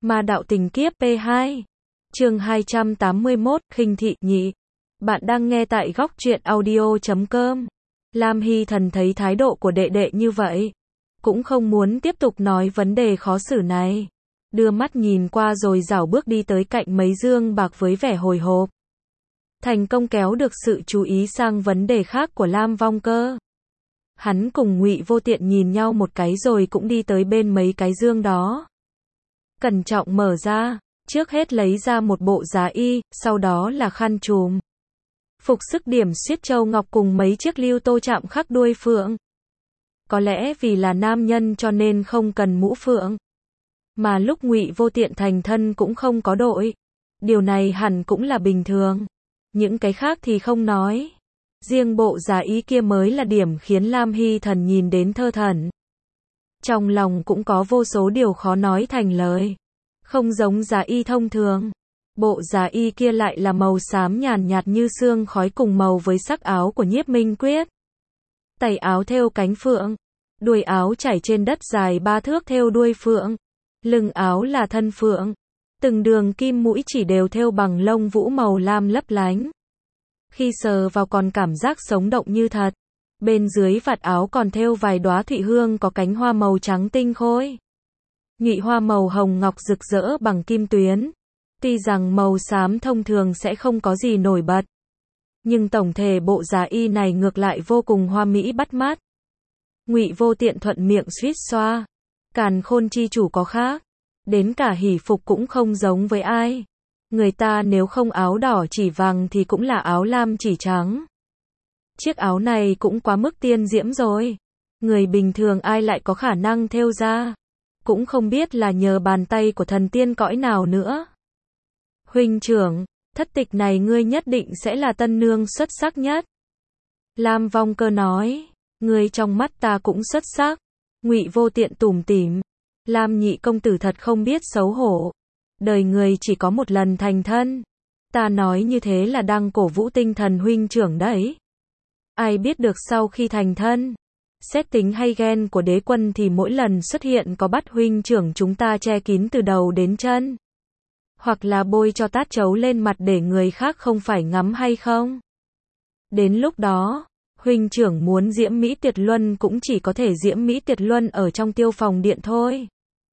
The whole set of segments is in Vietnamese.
Ma đạo tình kiếp P2. Chương 281, khinh thị nhị. Bạn đang nghe tại góc truyện audio.com. Lam Hy Thần thấy thái độ của đệ đệ như vậy, cũng không muốn tiếp tục nói vấn đề khó xử này. Đưa mắt nhìn qua rồi rảo bước đi tới cạnh mấy dương bạc với vẻ hồi hộp. Thành công kéo được sự chú ý sang vấn đề khác của Lam Vong Cơ. Hắn cùng Ngụy Vô Tiện nhìn nhau một cái rồi cũng đi tới bên mấy cái dương đó. Cẩn trọng mở ra, trước hết lấy ra một bộ giá y, sau đó là khăn trùm. Phục sức điểm xuyết châu ngọc cùng mấy chiếc lưu tô chạm khắc đuôi phượng. Có lẽ vì là nam nhân cho nên không cần mũ phượng. Mà lúc Ngụy Vô Tiện thành thân cũng không có đội. Điều này hẳn cũng là bình thường. Những cái khác thì không nói. Riêng bộ giá y kia mới là điểm khiến Lam Hy Thần nhìn đến thơ thẩn. Trong lòng cũng có vô số điều khó nói thành lời. Không giống giá y thông thường. Bộ giá y kia lại là màu xám nhàn nhạt như sương khói cùng màu với sắc áo của Nhiếp Minh Quyết. Tay áo thêu cánh phượng. Đuôi áo trải trên đất dài 3 thước thêu đuôi phượng. Lưng áo là thân phượng. Từng đường kim mũi chỉ đều thêu bằng lông vũ màu lam lấp lánh. Khi sờ vào còn cảm giác sống động như thật. Bên dưới vạt áo còn thêu vài đóa thụy hương có cánh hoa màu trắng tinh khôi. Nhụy hoa màu hồng ngọc rực rỡ bằng kim tuyến. Tuy rằng màu xám thông thường sẽ không có gì nổi bật, nhưng tổng thể bộ giá y này ngược lại vô cùng hoa mỹ bắt mắt. Ngụy Vô Tiện thuận miệng suýt xoa. Càn Khôn chi chủ có khác. Đến cả hỷ phục cũng không giống với ai. Người ta nếu không áo đỏ chỉ vàng thì cũng là áo lam chỉ trắng. Chiếc áo này cũng quá mức tiên diễm rồi. Người bình thường ai lại có khả năng thêu ra. Cũng không biết là nhờ bàn tay của thần tiên cõi nào nữa. Huynh trưởng, thất tịch này ngươi nhất định sẽ là tân nương xuất sắc nhất. Lam Vong Cơ nói, ngươi trong mắt ta cũng xuất sắc. Ngụy Vô Tiện tủm tỉm, Lam nhị công tử thật không biết xấu hổ. Đời người chỉ có một lần thành thân. Ta nói như thế là đang cổ vũ tinh thần huynh trưởng đấy. Ai biết được sau khi thành thân, xét tính hay ghen của đế quân thì mỗi lần xuất hiện có bắt huynh trưởng chúng ta che kín từ đầu đến chân. Hoặc là bôi cho tát chấu lên mặt để người khác không phải ngắm hay không? Đến lúc đó, huynh trưởng muốn diễm mỹ tuyệt luân cũng chỉ có thể diễm mỹ tuyệt luân ở trong tiêu phòng điện thôi.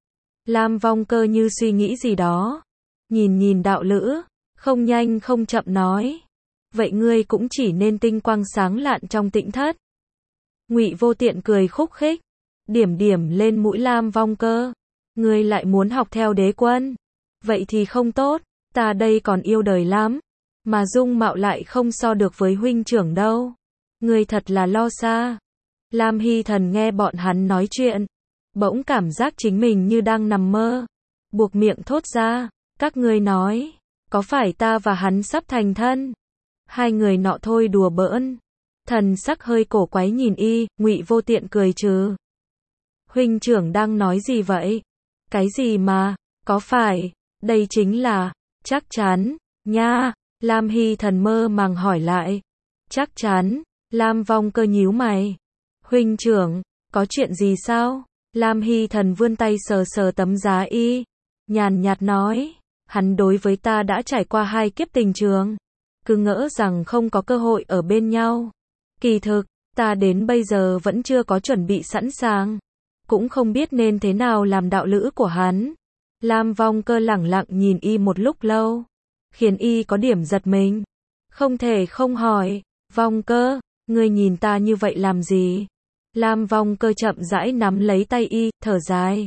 Lam Vong Cơ như suy nghĩ gì đó. Nhìn đạo lữ, không nhanh không chậm nói. Vậy ngươi cũng chỉ nên tinh quang sáng lạn trong tĩnh thất. Ngụy Vô Tiện cười khúc khích. Điểm lên mũi Lam Vong Cơ. Ngươi lại muốn học theo đế quân. Vậy thì không tốt, ta đây còn yêu đời lắm. Mà dung mạo lại không so được với huynh trưởng đâu. Ngươi thật là lo xa. Lam Hy Thần nghe bọn hắn nói chuyện. Bỗng cảm giác chính mình như đang nằm mơ. Buộc miệng thốt ra, các ngươi nói, có phải ta và hắn sắp thành thân? Hai người nọ thôi đùa bỡn. Thần sắc hơi cổ quái nhìn y, Ngụy Vô Tiện cười trừ. Huynh trưởng đang nói gì vậy? Cái gì mà, có phải, đây chính là, chắc chắn, nha, Lam Hy Thần mơ màng hỏi lại. Chắc chắn, Lam Vong Cơ nhíu mày. Huynh trưởng, có chuyện gì sao? Lam Hy Thần vươn tay sờ sờ tấm giá y, nhàn nhạt nói, hắn đối với ta đã trải qua 2 kiếp tình trường, cứ ngỡ rằng không có cơ hội ở bên nhau. Kỳ thực, ta đến bây giờ vẫn chưa có chuẩn bị sẵn sàng, cũng không biết nên thế nào làm đạo lữ của hắn. Lam Vong Cơ lẳng lặng nhìn y một lúc lâu, khiến y có điểm giật mình. Không thể không hỏi, Vong Cơ, ngươi nhìn ta như vậy làm gì? Lam Vong Cơ chậm rãi nắm lấy tay y, thở dài.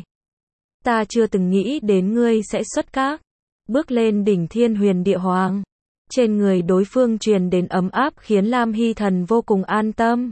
Ta chưa từng nghĩ đến ngươi sẽ xuất các, bước lên đỉnh Thiên Huyền Địa Hoàng. Trên người đối phương truyền đến ấm áp khiến Lam Hy Thần vô cùng an tâm.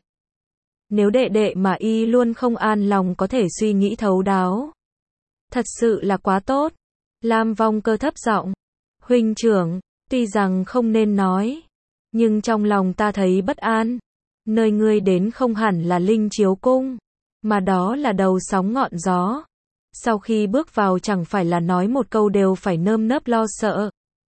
Nếu đệ đệ mà y luôn không an lòng có thể suy nghĩ thấu đáo. Thật sự là quá tốt. Lam Vong Cơ thấp giọng. Huynh trưởng, tuy rằng không nên nói, nhưng trong lòng ta thấy bất an. Nơi ngươi đến không hẳn là Linh Chiếu Cung, mà đó là đầu sóng ngọn gió. Sau khi bước vào chẳng phải là nói một câu đều phải nơm nớp lo sợ.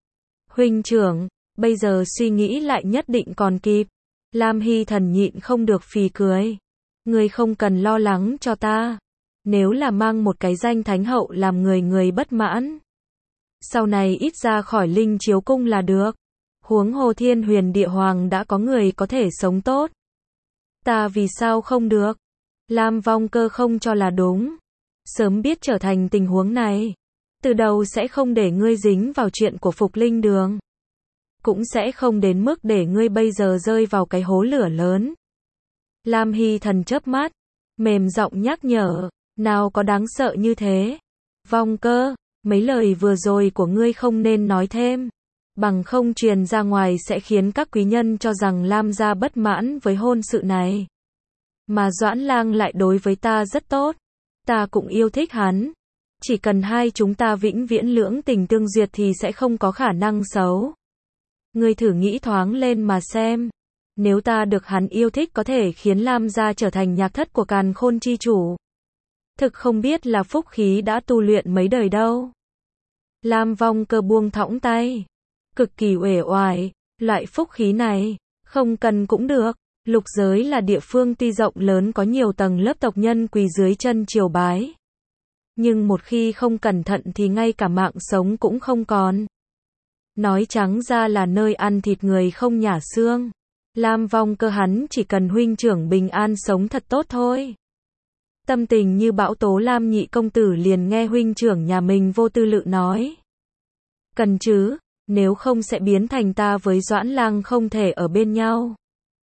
Huynh trưởng, bây giờ suy nghĩ lại nhất định còn kịp. Lam Hy Thần nhịn không được phì cười. Ngươi không cần lo lắng cho ta. Nếu là mang một cái danh thánh hậu làm người bất mãn, Sau này ít ra khỏi linh chiếu cung là được. Huống hồ Thiên Huyền Địa Hoàng đã có người có thể sống tốt. Ta vì sao không được? Lam Vong Cơ không cho là đúng. Sớm biết trở thành tình huống này, từ đầu sẽ không để ngươi dính vào chuyện của Phục Linh Đường. Cũng sẽ không đến mức để ngươi bây giờ rơi vào cái hố lửa lớn. Lam Hy Thần chớp mắt, mềm giọng nhắc nhở, nào có đáng sợ như thế. Vong Cơ, mấy lời vừa rồi của ngươi không nên nói thêm. Bằng không truyền ra ngoài sẽ khiến các quý nhân cho rằng Lam gia bất mãn với hôn sự này. Mà Doãn Lang lại đối với ta rất tốt. Ta cũng yêu thích hắn. Chỉ cần hai chúng ta vĩnh viễn lưỡng tình tương duyệt thì sẽ không có khả năng xấu. Ngươi thử nghĩ thoáng lên mà xem. Nếu ta được hắn yêu thích có thể khiến Lam gia trở thành nhạc thất của Càn Khôn chi chủ. Thực không biết là phúc khí đã tu luyện mấy đời đâu. Lam Vong Cơ buông thõng tay. Cực kỳ uể oải, loại phúc khí này, không cần cũng được. Lục giới là địa phương tuy rộng lớn có nhiều tầng lớp tộc nhân quỳ dưới chân triều bái. Nhưng một khi không cẩn thận thì ngay cả mạng sống cũng không còn. Nói trắng ra là nơi ăn thịt người không nhả xương. Lam Vong Cơ hắn chỉ cần huynh trưởng bình an sống thật tốt thôi. Tâm tình như bão tố Lam nhị công tử liền nghe huynh trưởng nhà mình vô tư lự nói. Cần chứ, nếu không sẽ biến thành ta với Doãn Lang không thể ở bên nhau.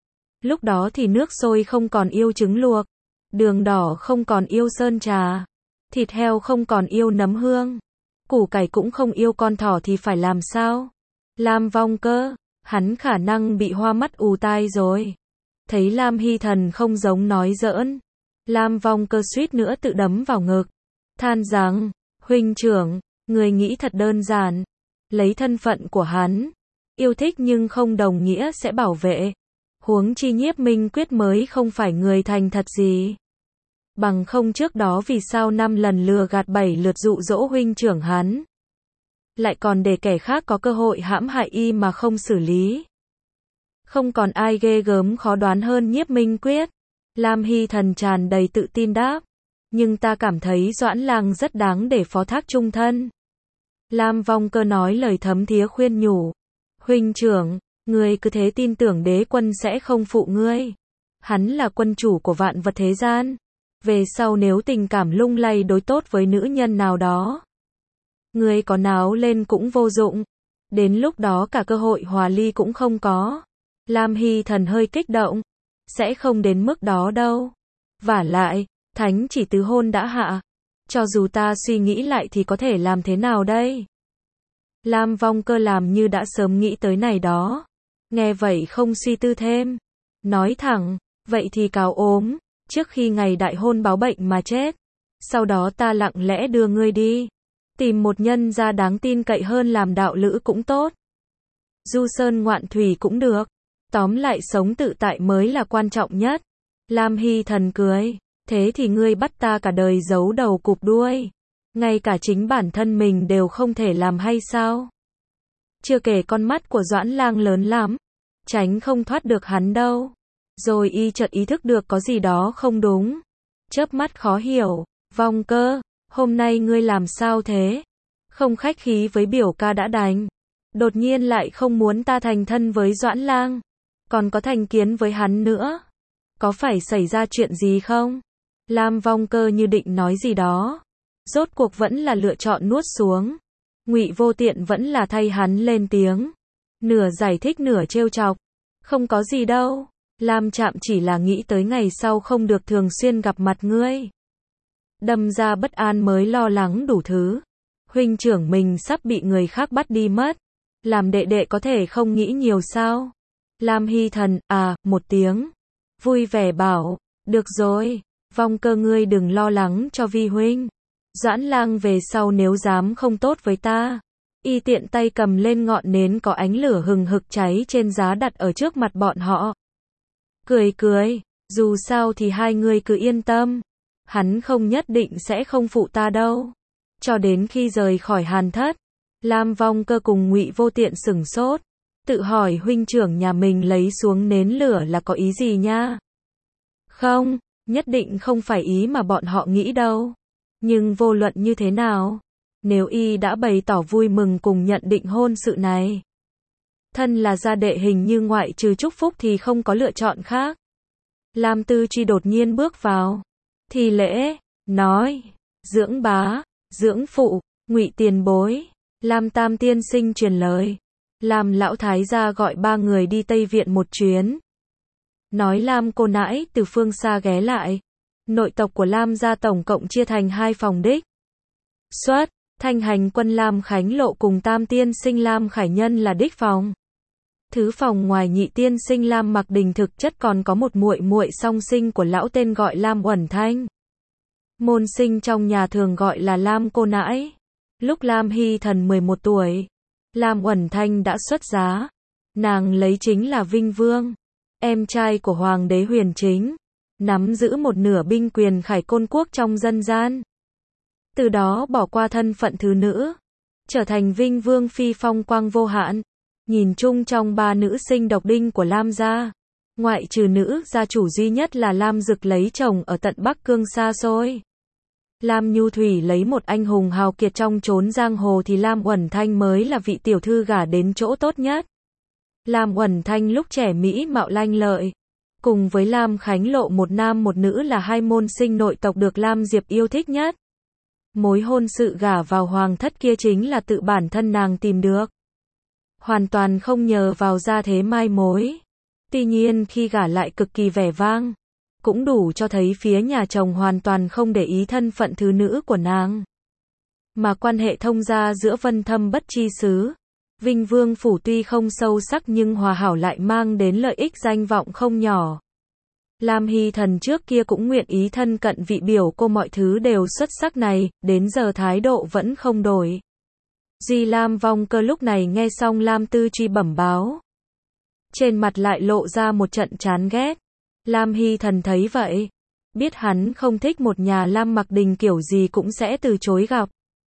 Lúc đó thì nước sôi không còn yêu trứng luộc, đường đỏ không còn yêu sơn trà, thịt heo không còn yêu nấm hương, củ cải cũng không yêu con thỏ thì phải làm sao? Lam Vong Cơ, hắn khả năng bị hoa mắt ù tai rồi. Thấy Lam Hy Thần không giống nói giỡn, Lam Vong Cơ suýt nữa tự đấm vào ngực, than rằng, huynh trưởng, người nghĩ thật đơn giản, lấy thân phận của hắn, yêu thích nhưng không đồng nghĩa sẽ bảo vệ. Huống chi Nhiếp Minh Quyết mới không phải người thành thật gì. Bằng không trước đó vì sao 5 lần lừa gạt 7 lượt dụ dỗ huynh trưởng hắn. Lại còn để kẻ khác có cơ hội hãm hại y mà không xử lý. Không còn ai ghê gớm khó đoán hơn Nhiếp Minh Quyết. Lam Hy Thần tràn đầy tự tin đáp. Nhưng ta cảm thấy Doãn Lang rất đáng để phó thác chung thân. Lam Vong Cơ nói lời thấm thía khuyên nhủ. Huynh trưởng, ngươi cứ thế tin tưởng đế quân sẽ không phụ ngươi. Hắn là quân chủ của vạn vật thế gian. Về sau nếu tình cảm lung lay đối tốt với nữ nhân nào đó, ngươi có náo lên cũng vô dụng. Đến lúc đó cả cơ hội hòa ly cũng không có. Lam Hy Thần hơi kích động. Sẽ không đến mức đó đâu. Vả lại, thánh chỉ tứ hôn đã hạ. Cho dù ta suy nghĩ lại thì có thể làm thế nào đây? Lam Vong Cơ làm như đã sớm nghĩ tới này đó. Nghe vậy không suy tư thêm. Nói thẳng, vậy thì cáo ốm, trước khi ngày đại hôn báo bệnh mà chết. Sau đó ta lặng lẽ đưa ngươi đi. Tìm một nhân gia đáng tin cậy hơn làm đạo lữ cũng tốt. Du sơn ngoạn thủy cũng được. Tóm lại sống tự tại mới là quan trọng nhất. Lam Hy Thần cười. Thế thì ngươi bắt ta cả đời giấu đầu cụp đuôi. Ngay cả chính bản thân mình đều không thể làm hay sao? Chưa kể con mắt của Doãn Lang lớn lắm. Tránh không thoát được hắn đâu. Rồi y chợt ý thức được có gì đó không đúng. Chớp mắt khó hiểu. Vong Cơ, hôm nay ngươi làm sao thế? Không khách khí với biểu ca đã đành. Đột nhiên lại không muốn ta thành thân với Doãn Lang. Còn có thành kiến với hắn nữa. Có phải xảy ra chuyện gì không? Lam Vong Cơ như định nói gì đó. Rốt cuộc vẫn là lựa chọn nuốt xuống. Ngụy Vô Tiện vẫn là thay hắn lên tiếng. Nửa giải thích nửa trêu chọc. Không có gì đâu. Lam Trạm chỉ là nghĩ tới ngày sau không được thường xuyên gặp mặt ngươi. Đâm ra bất an mới lo lắng đủ thứ. Huynh trưởng mình sắp bị người khác bắt đi mất. Làm đệ đệ có thể không nghĩ nhiều sao? Lam Hy Thần, một tiếng. Vui vẻ bảo, được rồi, Vong Cơ ngươi đừng lo lắng cho vi huynh. Doãn Lang về sau nếu dám không tốt với ta. Y tiện tay cầm lên ngọn nến có ánh lửa hừng hực cháy trên giá đặt ở trước mặt bọn họ. Cười cười, dù sao thì hai người cứ yên tâm. Hắn không nhất định sẽ không phụ ta đâu. Cho đến khi rời khỏi Hàn Thất, Lam Vong Cơ cùng Ngụy Vô Tiện sửng sốt. Tự hỏi huynh trưởng nhà mình lấy xuống nến lửa là có ý gì nha? Không, nhất định không phải ý mà bọn họ nghĩ đâu. Nhưng vô luận như thế nào, nếu y đã bày tỏ vui mừng cùng nhận định hôn sự này. Thân là gia đệ hình như ngoại trừ chúc phúc thì không có lựa chọn khác. Lam Tư Truy đột nhiên bước vào. Thi lễ, nói, dưỡng bá, dưỡng phụ, Ngụy tiền bối, Lam Tam tiên sinh truyền lời. Lam lão thái gia gọi 3 người đi Tây Viện một chuyến. Nói Lam cô nãi từ phương xa ghé lại. Nội tộc của Lam gia tổng cộng chia thành 2 phòng đích. Xuất, Thanh hành quân Lam Khánh Lộ cùng Tam tiên sinh Lam Khải Nhân là đích phòng. Thứ phòng ngoài nhị tiên sinh Lam Mặc Đình thực chất còn có một muội muội song sinh của lão tên gọi Lam Uẩn Thanh. Môn sinh trong nhà thường gọi là Lam cô nãi. Lúc Lam Hy Thần 11 tuổi, Lam Uẩn Thanh đã xuất giá. Nàng lấy chính là Vinh Vương, em trai của Hoàng đế Huyền Chính, nắm giữ một nửa binh quyền Khải Côn quốc trong dân gian. Từ đó bỏ qua thân phận thứ nữ, trở thành Vinh Vương phi phong quang vô hạn. Nhìn chung trong 3 nữ sinh độc đinh của Lam gia, ngoại trừ nữ gia chủ duy nhất là Lam Dực lấy chồng ở tận Bắc Cương xa xôi. Lam Nhu Thủy lấy một anh hùng hào kiệt trong chốn giang hồ thì Lam Uẩn Thanh mới là vị tiểu thư gả đến chỗ tốt nhất. Lam Uẩn Thanh lúc trẻ mỹ mạo lanh lợi, cùng với Lam Khánh Lộ một nam một nữ là 2 môn sinh nội tộc được Lam Diệp yêu thích nhất. Mối hôn sự gả vào hoàng thất kia chính là tự bản thân nàng tìm được. Hoàn toàn không nhờ vào gia thế mai mối. Tuy nhiên khi gả lại cực kỳ vẻ vang, cũng đủ cho thấy phía nhà chồng hoàn toàn không để ý thân phận thứ nữ của nàng. Mà quan hệ thông gia giữa Vân Thâm Bất Chi Xứ, Vinh Vương phủ tuy không sâu sắc nhưng hòa hảo lại mang đến lợi ích danh vọng không nhỏ. Lam Hy Thần trước kia cũng nguyện ý thân cận vị biểu cô mọi thứ đều xuất sắc này, đến giờ thái độ vẫn không đổi. Duy Lam Vong Cơ lúc này nghe xong Lam Tư Truy bẩm báo, trên mặt lại lộ ra một trận chán ghét. Lam Hy Thần thấy vậy, biết hắn không thích một nhà Lam Mặc Đình kiểu gì cũng sẽ từ chối gặp.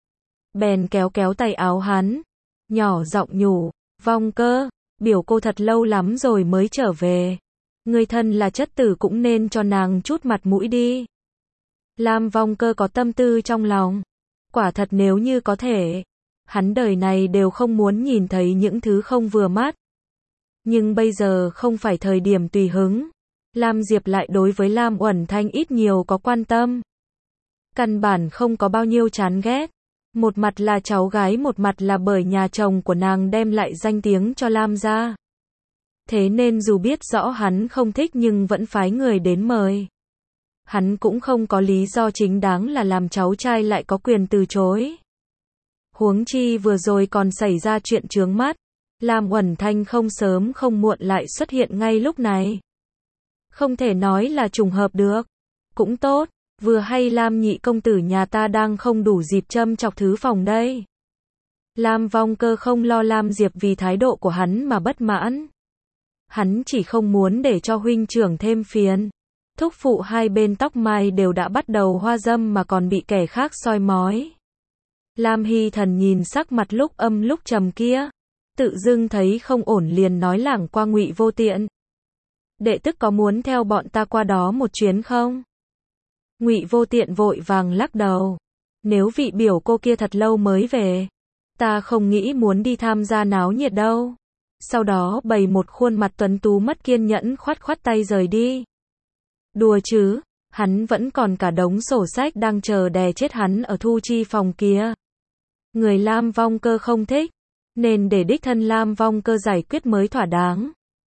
Bèn kéo kéo tay áo hắn, nhỏ giọng nhủ, Vong Cơ, biểu cô thật lâu lắm rồi mới trở về. Người thân là chất tử cũng nên cho nàng chút mặt mũi đi. Lam Vong Cơ có tâm tư trong lòng. Quả thật nếu như có thể, hắn đời này đều không muốn nhìn thấy những thứ không vừa mắt. Nhưng bây giờ không phải thời điểm tùy hứng. Lam Diệp lại đối với Lam Uẩn Thanh ít nhiều có quan tâm. Căn bản không có bao nhiêu chán ghét. Một mặt là cháu gái, một mặt là bởi nhà chồng của nàng đem lại danh tiếng cho Lam gia. Thế nên dù biết rõ hắn không thích nhưng vẫn phái người đến mời. Hắn cũng không có lý do chính đáng là làm cháu trai lại có quyền từ chối. Huống chi vừa rồi còn xảy ra chuyện chướng mắt. Lam Uẩn Thanh không sớm không muộn lại xuất hiện ngay lúc này. Không thể nói là trùng hợp được. Cũng tốt, vừa hay Lam nhị công tử nhà ta đang không đủ dịp châm chọc thứ phòng đây. Lam Vong Cơ không lo Lam Diệp vì thái độ của hắn mà bất mãn. Hắn chỉ không muốn để cho huynh trưởng thêm phiền. Thúc phụ hai bên tóc mai đều đã bắt đầu hoa dâm mà còn bị kẻ khác soi mói. Lam Hy Thần nhìn sắc mặt lúc âm lúc trầm kia, tự dưng thấy không ổn liền nói lảng qua Ngụy Vô Tiện. Đệ tức có muốn theo bọn ta qua đó một chuyến không? Ngụy Vô Tiện vội vàng lắc đầu. Nếu vị biểu cô kia thật lâu mới về, ta không nghĩ muốn đi tham gia náo nhiệt đâu. Sau đó bày một khuôn mặt tuấn tú mất kiên nhẫn khoát khoát tay rời đi. Đùa chứ, hắn vẫn còn cả đống sổ sách đang chờ đè chết hắn ở thu chi phòng kia. Người Lam Vong Cơ không thích, nên để đích thân Lam Vong Cơ giải quyết mới thỏa đáng.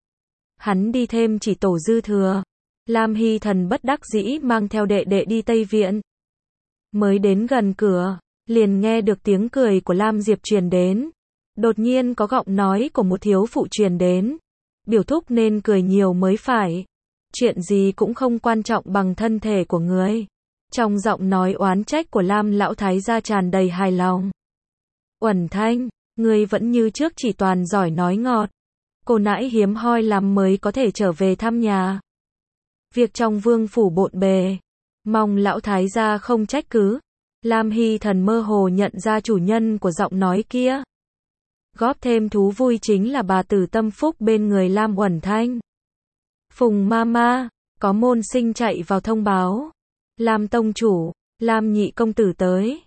Hắn đi thêm chỉ tổ dư thừa. Lam Hy Thần bất đắc dĩ mang theo đệ đệ đi Tây Viện. Mới đến gần cửa, liền nghe được tiếng cười của Lam Diệp truyền đến. Đột nhiên có giọng nói của một thiếu phụ truyền đến. Biểu thúc nên cười nhiều mới phải. Chuyện gì cũng không quan trọng bằng thân thể của người. Trong giọng nói oán trách của Lam lão thái gia tràn đầy hài lòng. Uẩn Thanh, ngươi vẫn như trước chỉ toàn giỏi nói ngọt. Cô nãi hiếm hoi lắm mới có thể trở về thăm nhà. Việc trong vương phủ bộn bề, mong lão thái gia không trách cứ. Lam Hy Thần mơ hồ nhận ra chủ nhân của giọng nói kia. Góp thêm thú vui chính là bà tử tâm phúc bên người Lam Uẩn Thanh. Phùng Mama, có môn sinh chạy vào thông báo. Lam tông chủ, Lam nhị công tử tới.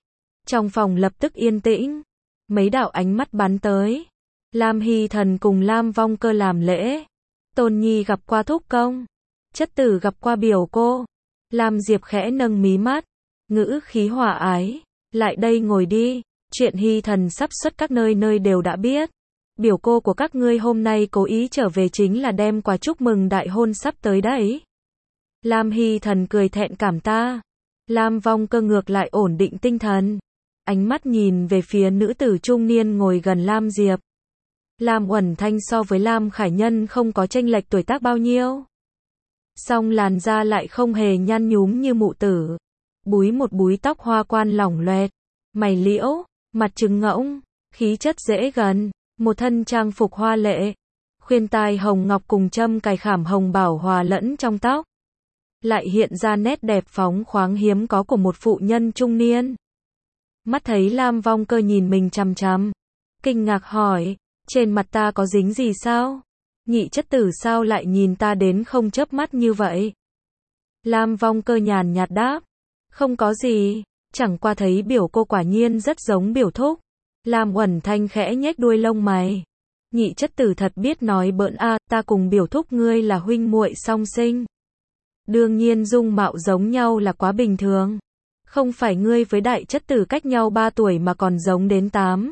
Trong phòng lập tức yên tĩnh. Mấy đạo ánh mắt bắn tới. Lam Hy Thần cùng Lam Vong Cơ làm lễ. Tôn Nhi gặp qua thúc công. Chất tử gặp qua biểu cô. Lam Diệp khẽ nâng mí mắt. Ngữ khí hòa ái. Lại đây ngồi đi. Chuyện Hy Thần sắp xuất các nơi nơi đều đã biết. Biểu cô của các ngươi hôm nay cố ý trở về chính là đem quà chúc mừng đại hôn sắp tới đấy. Lam Hy Thần cười thẹn cảm ta. Lam Vong Cơ ngược lại ổn định tinh thần. Ánh mắt nhìn về phía nữ tử trung niên ngồi gần Lam Diệp. Lam Uẩn Thanh so với Lam Khải Nhân không có chênh lệch tuổi tác bao nhiêu. Song làn da lại không hề nhăn nhúm như mụ tử. Búi một búi tóc hoa quan lỏng loẹt. Mày liễu, mặt trứng ngỗng, khí chất dễ gần. Một thân trang phục hoa lệ. Khuyên tai hồng ngọc cùng châm cài khảm hồng bảo hòa lẫn trong tóc. Lại hiện ra nét đẹp phóng khoáng hiếm có của một phụ nhân trung niên. Mắt thấy Lam Vong Cơ nhìn mình chằm chằm. Kinh ngạc hỏi, trên mặt ta có dính gì sao? Nhị chất tử sao lại nhìn ta đến không chớp mắt như vậy? Lam Vong Cơ nhàn nhạt đáp, không có gì, chẳng qua thấy biểu cô quả nhiên rất giống biểu thúc. Lam Uẩn Thanh khẽ nhếch đuôi lông mày. Nhị chất tử thật biết nói bỡn a, ta cùng biểu thúc ngươi là huynh muội song sinh. Đương nhiên dung mạo giống nhau là quá bình thường. Không phải ngươi với đại chất tử cách nhau 3 tuổi mà còn giống đến 8,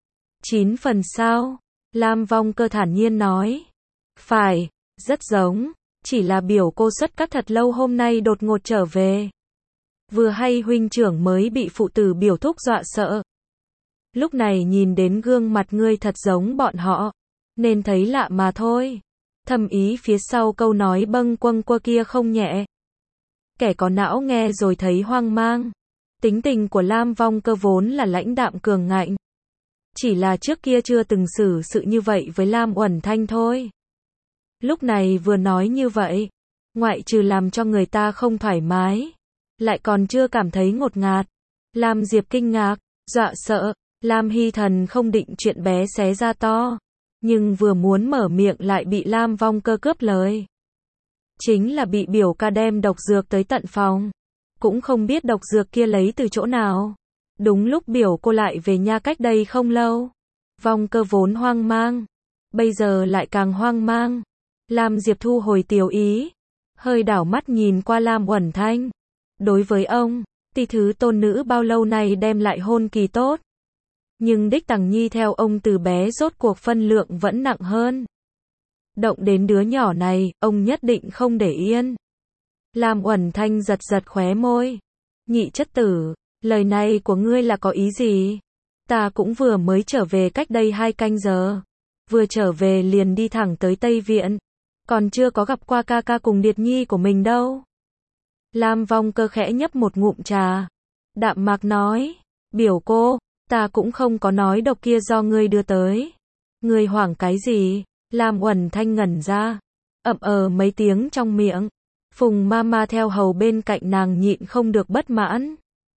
9 phần sao? Lam Vong Cơ thản nhiên nói. Phải, rất giống. Chỉ là biểu cô xuất các thật lâu hôm nay đột ngột trở về. Vừa hay huynh trưởng mới bị phụ tử biểu thúc dọa sợ. Lúc này nhìn đến gương mặt ngươi thật giống bọn họ. Nên thấy lạ mà thôi. Thầm ý phía sau câu nói bâng quâng quơ kia không nhẹ. Kẻ có não nghe rồi thấy hoang mang. Tính tình của Lam Vong Cơ vốn là lãnh đạm cường ngạnh. Chỉ là trước kia chưa từng xử sự như vậy với Lam Uẩn Thanh thôi. Lúc này vừa nói như vậy, ngoại trừ làm cho người ta không thoải mái, lại còn chưa cảm thấy ngột ngạt. Lam Diệp kinh ngạc, dọa sợ. Lam Hy Thần không định chuyện bé xé ra to, nhưng vừa muốn mở miệng lại bị Lam Vong Cơ cướp lời. Chính là bị biểu ca đem độc dược tới tận phòng. Cũng không biết độc dược kia lấy từ chỗ nào. Đúng lúc biểu cô lại về nhà cách đây không lâu. Vong Cơ vốn hoang mang, bây giờ lại càng hoang mang. Lam Diệp thu hồi tiểu ý, hơi đảo mắt nhìn qua Lam Uẩn Thanh. Đối với ông, tỷ thứ tôn nữ bao lâu nay đem lại hôn kỳ tốt. Nhưng đích Tằng Nhi theo ông từ bé rốt cuộc phân lượng vẫn nặng hơn. Động đến đứa nhỏ này, ông nhất định không để yên. Lam Uẩn Thanh giật giật khóe môi. Nhị chất tử, lời này của ngươi là có ý gì? Ta cũng vừa mới trở về cách đây 2 canh giờ. Vừa trở về liền đi thẳng tới Tây Viện. Còn chưa có gặp qua ca ca cùng Điệt Nhi của mình đâu. Lam Vong Cơ khẽ nhấp một ngụm trà. Đạm mạc nói, biểu cô, ta cũng không có nói độc kia do ngươi đưa tới. Ngươi hoảng cái gì? Lam Uẩn Thanh ngẩn ra, mấy tiếng trong miệng. Phùng Mama theo hầu bên cạnh nàng nhịn không được bất mãn.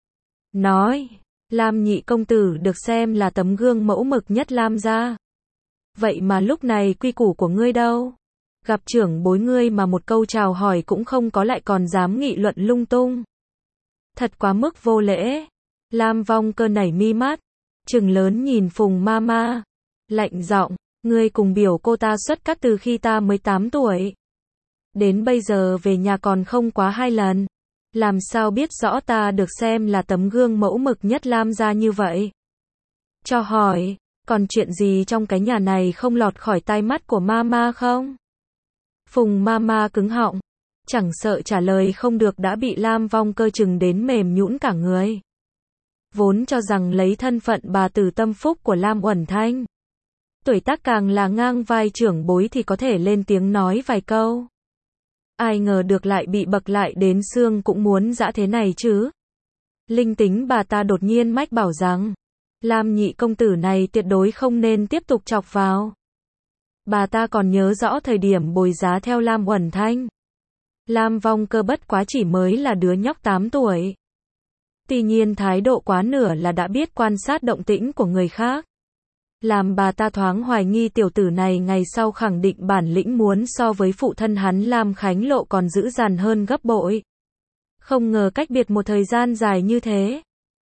Nói, Lam nhị công tử được xem là tấm gương mẫu mực nhất Lam gia. Vậy mà lúc này quy củ của ngươi đâu? Gặp trưởng bối ngươi mà một câu chào hỏi cũng không có lại còn dám nghị luận lung tung. Thật quá mức vô lễ. Lam Vong Cơ nảy mi mắt, trừng lớn nhìn Phùng Mama, lạnh giọng, ngươi cùng biểu cô ta xuất các từ khi ta mới 8 tuổi. Đến bây giờ về nhà còn không quá 2 lần. Làm sao biết rõ ta được xem là tấm gương mẫu mực nhất Lam gia như vậy? Cho hỏi, còn chuyện gì trong cái nhà này không lọt khỏi tai mắt của Mama không? Phùng Mama cứng họng, chẳng sợ trả lời không được đã bị Lam Vong Cơ chừng đến mềm nhũn cả người. Vốn cho rằng lấy thân phận bà tử tâm phúc của Lam Uẩn Thanh, tuổi tác càng là ngang vai trưởng bối thì có thể lên tiếng nói vài câu. Ai ngờ được lại bị bậc lại đến xương cũng muốn dã thế này chứ. Linh tính bà ta đột nhiên mách bảo rằng, Lam nhị công tử này tuyệt đối không nên tiếp tục chọc vào. Bà ta còn nhớ rõ thời điểm bồi giá theo Lam Uẩn Thanh. Lam Vong Cơ bất quá chỉ mới là đứa nhóc 8 tuổi. Tuy nhiên thái độ quá nửa là đã biết quan sát động tĩnh của người khác. Làm bà ta thoáng hoài nghi tiểu tử này ngày sau khẳng định bản lĩnh muốn so với phụ thân hắn Lam Khánh Lộ còn dữ dằn hơn gấp bội. Không ngờ cách biệt một thời gian dài như thế.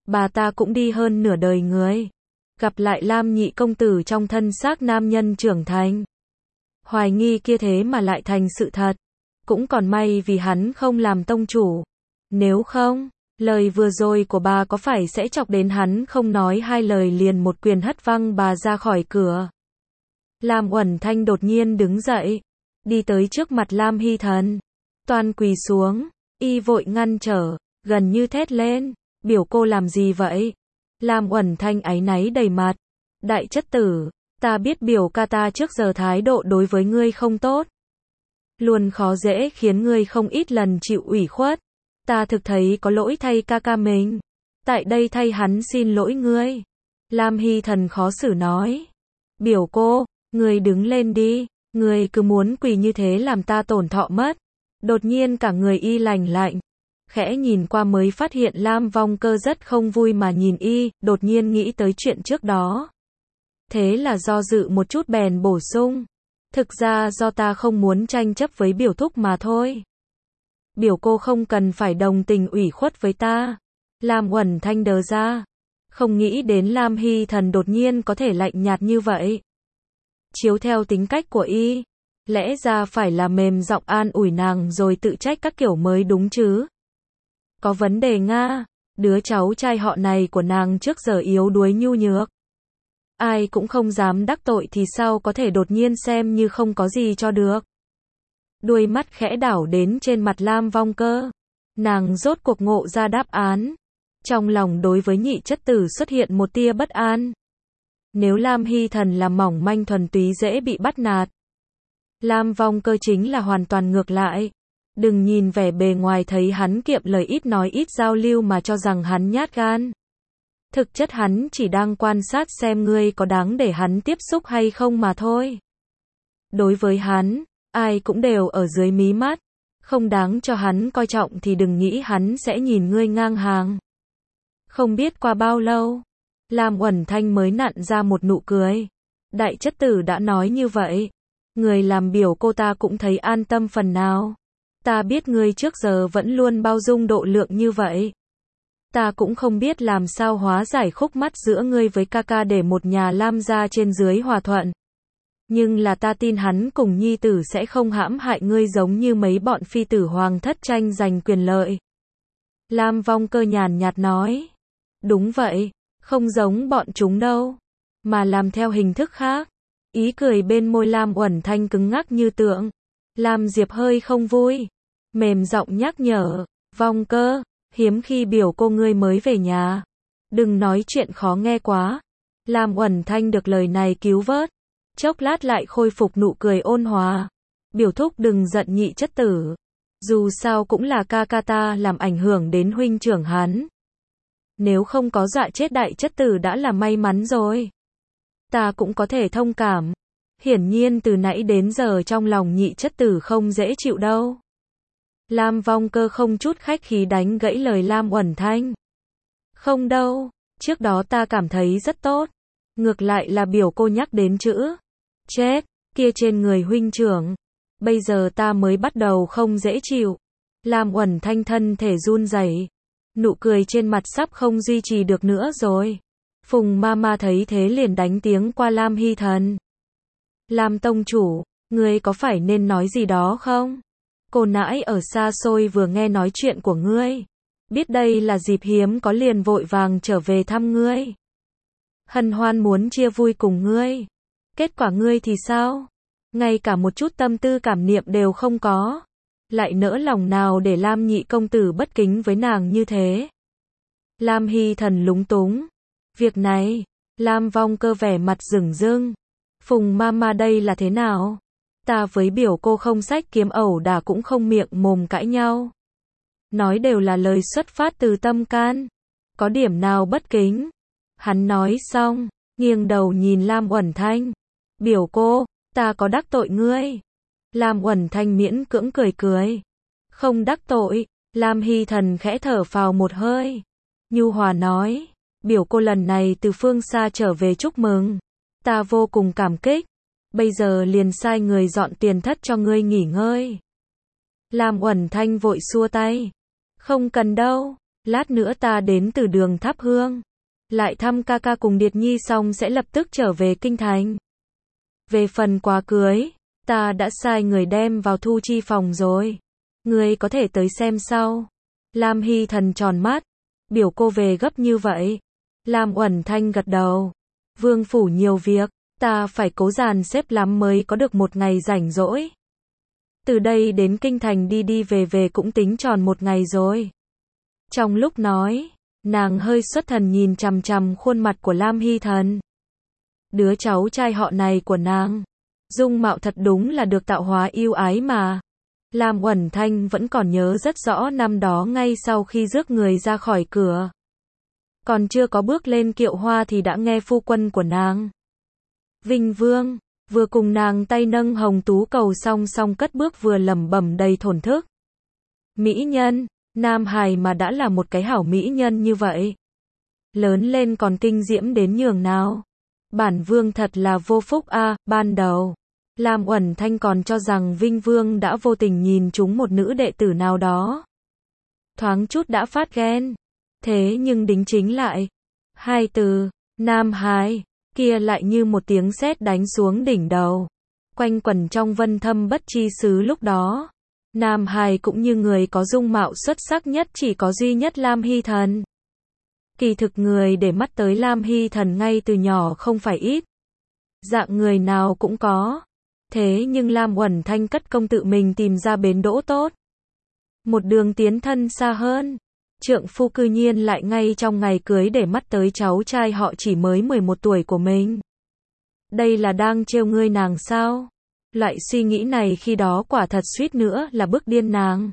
bà ta cũng đi hơn nửa đời người. Gặp lại Lam nhị công tử trong thân xác nam nhân trưởng thành. Hoài nghi kia thế mà lại thành sự thật. Cũng còn may vì hắn không làm tông chủ. Nếu không, lời vừa rồi của bà có phải sẽ chọc đến hắn không nói hai lời liền một quyền hất văng bà ra khỏi cửa. Lam Uẩn Thanh đột nhiên đứng dậy, đi tới trước mặt Lam Hy Thần. Toàn quỳ xuống, y vội ngăn trở, gần như thét lên, biểu cô làm gì vậy? Lam Uẩn Thanh áy náy đầy mặt. Đại chất tử, ta biết biểu ca ta trước giờ thái độ đối với ngươi không tốt. Luôn khó dễ khiến ngươi không ít lần chịu ủy khuất. Ta thực thấy có lỗi thay ca ca mình. Tại đây thay hắn xin lỗi ngươi. Lam Hy Thần khó xử nói. Biểu cô, ngươi đứng lên đi. Ngươi cứ muốn quỳ như thế làm ta tổn thọ mất. Đột nhiên cả người y lành lạnh. Khẽ nhìn qua mới phát hiện Lam Vong Cơ rất không vui mà nhìn y, đột nhiên nghĩ tới chuyện trước đó. Thế là do dự một chút bèn bổ sung. Thực ra do ta không muốn tranh chấp với biểu thúc mà thôi. Biểu cô không cần phải đồng tình ủy khuất với ta. Lam Uẩn Thanh đờ ra. Không nghĩ đến Lam Hy Thần đột nhiên có thể lạnh nhạt như vậy. Chiếu theo tính cách của y, lẽ ra phải là mềm giọng an ủi nàng rồi tự trách các kiểu mới đúng chứ. Có vấn đề nga, đứa cháu trai họ này của nàng trước giờ yếu đuối nhu nhược. Ai cũng không dám đắc tội thì sao có thể đột nhiên xem như không có gì cho được. Đuôi mắt khẽ đảo đến trên mặt Lam Vong Cơ. Nàng rốt cuộc ngộ ra đáp án. Trong lòng đối với nhị chất tử xuất hiện một tia bất an. Nếu Lam Hy Thần là mỏng manh thuần túy dễ bị bắt nạt. Lam Vong Cơ chính là hoàn toàn ngược lại. Đừng nhìn vẻ bề ngoài thấy hắn kiệm lời ít nói ít giao lưu mà cho rằng hắn nhát gan. Thực chất hắn chỉ đang quan sát xem ngươi có đáng để hắn tiếp xúc hay không mà thôi. Đối với hắn, ai cũng đều ở dưới mí mắt. Không đáng cho hắn coi trọng thì đừng nghĩ hắn sẽ nhìn ngươi ngang hàng. Không biết qua bao lâu, Lam Uẩn Thanh mới nặn ra một nụ cười. Đại chất tử đã nói như vậy. Người làm biểu cô ta cũng thấy an tâm phần nào. Ta biết ngươi trước giờ vẫn luôn bao dung độ lượng như vậy. Ta cũng không biết làm sao hóa giải khúc mắc giữa ngươi với ca ca để một nhà Lam gia trên dưới hòa thuận. Nhưng là ta tin hắn cùng nhi tử sẽ không hãm hại ngươi giống như mấy bọn phi tử hoàng thất tranh giành quyền lợi. Lam Vong Cơ nhàn nhạt nói. Đúng vậy, không giống bọn chúng đâu, mà làm theo hình thức khác. Ý cười bên môi Lam Uẩn Thanh cứng ngắc như tượng. Lam Diệp hơi không vui, mềm giọng nhắc nhở, Vong Cơ, hiếm khi biểu cô ngươi mới về nhà. Đừng nói chuyện khó nghe quá. Lam Uẩn Thanh được lời này cứu vớt. Chốc lát lại khôi phục nụ cười ôn hòa. Biểu thúc đừng giận nhị chất tử. Dù sao cũng là ca ca ta làm ảnh hưởng đến huynh trưởng hắn. Nếu không có dọa chết đại chất tử đã là may mắn rồi. Ta cũng có thể thông cảm. Hiển nhiên từ nãy đến giờ trong lòng nhị chất tử không dễ chịu đâu. Lam Vong Cơ không chút khách khí đánh gãy lời Lam Uẩn Thanh. Không đâu, trước đó ta cảm thấy rất tốt. Ngược lại là biểu cô nhắc đến chữ chết kia trên người huynh trưởng. Bây giờ ta mới bắt đầu không dễ chịu. Lam Uẩn Thanh thân thể run rẩy, nụ cười trên mặt sắp không duy trì được nữa rồi. Phùng Mama thấy thế liền đánh tiếng qua Lam Hy Thần. Lam tông chủ, ngươi có phải nên nói gì đó không? Cô nãi ở xa xôi vừa nghe nói chuyện của ngươi. Biết đây là dịp hiếm có liền vội vàng trở về thăm ngươi. Hân hoan muốn chia vui cùng ngươi. Kết quả ngươi thì sao? Ngay cả một chút tâm tư cảm niệm đều không có. Lại nỡ lòng nào để Lam nhị công tử bất kính với nàng như thế? Lam Hy Thần lúng túng. Việc này, Lam Vong Cơ vẻ mặt rửng rưng. Phùng Mama đây là thế nào? Ta với biểu cô không sách kiếm ẩu đả cũng không miệng mồm cãi nhau. Nói đều là lời xuất phát từ tâm can. Có điểm nào bất kính? Hắn nói xong, nghiêng đầu nhìn Lam Uẩn Thanh. Biểu cô, ta có đắc tội ngươi? Lam Uẩn Thanh miễn cưỡng cười cười. Không đắc tội. Lam Hy Thần khẽ thở phào một hơi. Nhu hòa nói. Biểu cô lần này từ phương xa trở về chúc mừng. Ta vô cùng cảm kích. Bây giờ liền sai người dọn tiền thất cho ngươi nghỉ ngơi. Lam Uẩn Thanh vội xua tay. Không cần đâu. Lát nữa ta đến từ đường thắp hương. Lại thăm ca ca cùng Điệt Nhi xong sẽ lập tức trở về kinh thành. Về phần quà cưới, ta đã sai người đem vào thu chi phòng rồi. Ngươi có thể tới xem sau. Lam Hy Thần tròn mắt. Biểu cô về gấp như vậy. Lam Uẩn Thanh gật đầu. Vương phủ nhiều việc, ta phải cố dàn xếp lắm mới có được một ngày rảnh rỗi. Từ đây đến kinh thành đi đi về về cũng tính tròn một ngày rồi. Trong lúc nói, nàng hơi xuất thần nhìn chằm chằm khuôn mặt của Lam Hy Thần. Đứa cháu trai họ này của nàng, dung mạo thật đúng là được tạo hóa yêu ái mà. Lam Uẩn Thanh vẫn còn nhớ rất rõ năm đó ngay sau khi rước người ra khỏi cửa. Còn chưa có bước lên kiệu hoa thì đã nghe phu quân của nàng, Vinh Vương, vừa cùng nàng tay nâng hồng tú cầu song song cất bước vừa lẩm bẩm đầy thổn thức. Mỹ nhân, Nam Hải mà đã là một cái hảo mỹ nhân như vậy. Lớn lên còn kinh diễm đến nhường nào. Bản Vương thật là vô phúc a. Ban đầu, Lam Uẩn Thanh còn cho rằng Vinh Vương đã vô tình nhìn trúng một nữ đệ tử nào đó. Thoáng chút đã phát ghen. Thế nhưng đính chính lại. Hai từ, Nam Hải, kia lại như một tiếng sét đánh xuống đỉnh đầu. Quanh quẩn trong vân thâm bất chi xứ lúc đó. Nam Hải cũng như người có dung mạo xuất sắc nhất chỉ có duy nhất Lam Hy Thần. Kỳ thực người để mắt tới Lam Hy Thần ngay từ nhỏ không phải ít. Dạng người nào cũng có. Thế nhưng Lam Uẩn Thanh cất công tự mình tìm ra bến đỗ tốt. Một đường tiến thân xa hơn. Trượng phu cư nhiên lại ngay trong ngày cưới để mắt tới cháu trai họ chỉ mới 11 tuổi của mình. Đây là đang trêu ngươi nàng sao? Loại suy nghĩ này khi đó quả thật suýt nữa là bức điên nàng.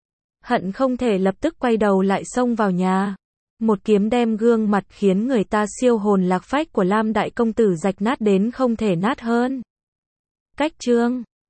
Hận không thể lập tức quay đầu lại xông vào nhà. Một kiếm đem gương mặt khiến người ta siêu hồn lạc phách của Lam đại công tử rạch nát đến không thể nát hơn. Cách chương